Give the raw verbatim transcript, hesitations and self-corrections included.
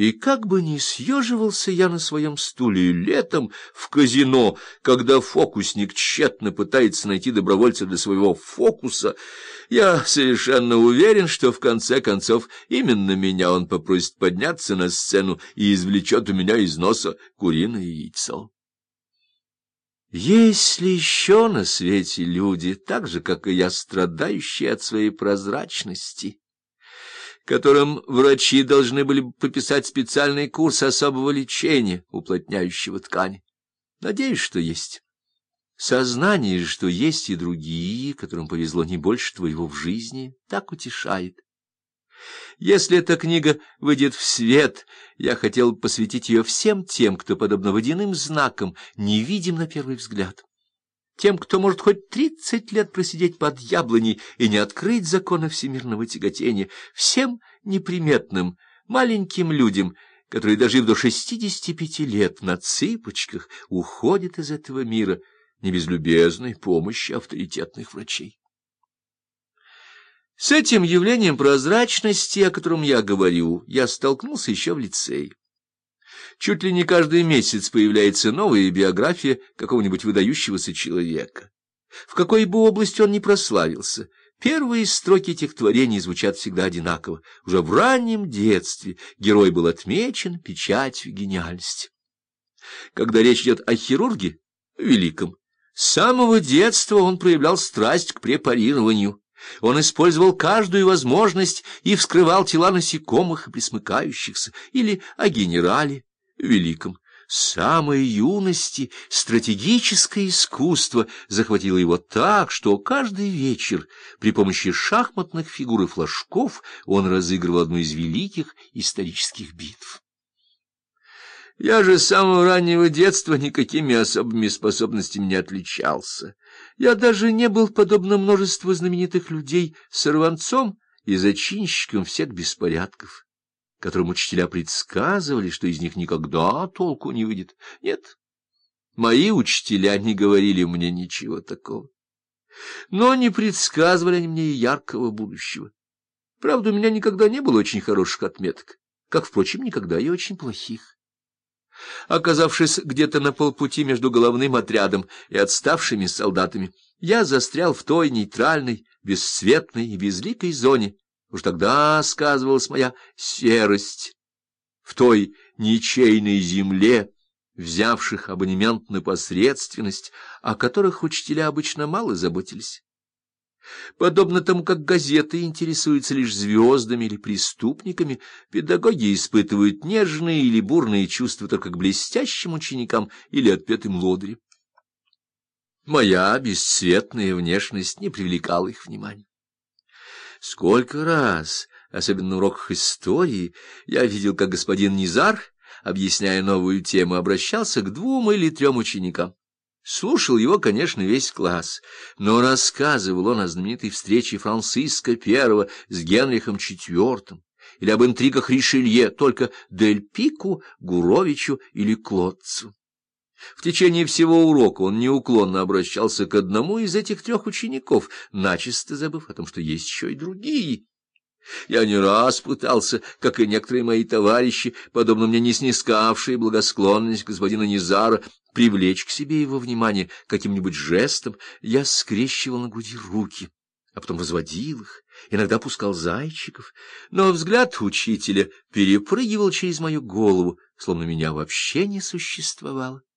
И как бы ни съеживался я на своем стуле летом в казино, когда фокусник тщетно пытается найти добровольца для своего фокуса, я совершенно уверен, что в конце концов именно меня он попросит подняться на сцену и извлечет у меня из носа куриное яйцо. Есть ли еще на свете люди, так же, как и я, страдающие от своей прозрачности, которым врачи должны были бы пописать специальный курс особого лечения, уплотняющего ткани? Надеюсь, что есть. Сознание же, что есть и другие, которым повезло не больше твоего в жизни, так утешает. Если эта книга выйдет в свет, я хотел бы посвятить ее всем тем, кто, подобно водяным знакам, не видим на первый взгляд. Тем, кто может хоть тридцать лет просидеть под яблоней и не открыть закона всемирного тяготения, всем неприметным, маленьким людям, которые, дожив до шестидесяти пяти лет, на цыпочках уходят из этого мира, не без любезной помощи авторитетных врачей. С этим явлением прозрачности, о котором я говорю, я столкнулся еще в лицее. Чуть ли не каждый месяц появляется новая биография какого-нибудь выдающегося человека. В какой бы области он ни прославился, первые строки этих творений звучат всегда одинаково. Уже в раннем детстве герой был отмечен печатью гениальности. Когда речь идет о хирурге великом, с самого детства он проявлял страсть к препарированию. Он использовал каждую возможность и вскрывал тела насекомых и пресмыкающихся, или о генерале великом. С самой юности стратегическое искусство захватило его так, что каждый вечер при помощи шахматных фигур и флажков он разыгрывал одну из великих исторических битв. Я же с самого раннего детства никакими особыми способностями не отличался. Я даже не был, подобно множеству знаменитых людей, сорванцом и зачинщиком всех беспорядков, которым учителя предсказывали, что из них никогда толку не выйдет. Нет, мои учителя не говорили мне ничего такого. Но не предсказывали они мне и яркого будущего. Правда, у меня никогда не было очень хороших отметок, как, впрочем, никогда и очень плохих. Оказавшись где-то на полпути между головным отрядом и отставшими солдатами, я застрял в той нейтральной, бесцветной и безликой зоне. Уж тогда сказывалась моя серость. В той ничейной земле, взявших абонемент на посредственность, о которых учителя обычно мало заботились. Подобно тому, как газеты интересуются лишь звездами или преступниками, педагоги испытывают нежные или бурные чувства только к блестящим ученикам или отпетым лодырям. Моя бесцветная внешность не привлекала их внимания. Сколько раз, особенно на уроках истории, я видел, как господин Низар, объясняя новую тему, обращался к двум или трем ученикам. Слушал его, конечно, весь класс, но рассказывал он о знаменитой встрече Франциска Первого с Генрихом Четвертым или об интригах Ришелье только Дель Пику, Гуровичу или Клотцу. В течение всего урока он неуклонно обращался к одному из этих трех учеников, начисто забыв о том, что есть еще и другие. Я не раз пытался, как и некоторые мои товарищи, подобно мне не снискавшие благосклонность господина Низара, привлечь к себе его внимание каким-нибудь жестом. Я скрещивал на груди руки, а потом возводил их, иногда пускал зайчиков, но взгляд учителя перепрыгивал через мою голову, словно меня вообще не существовало.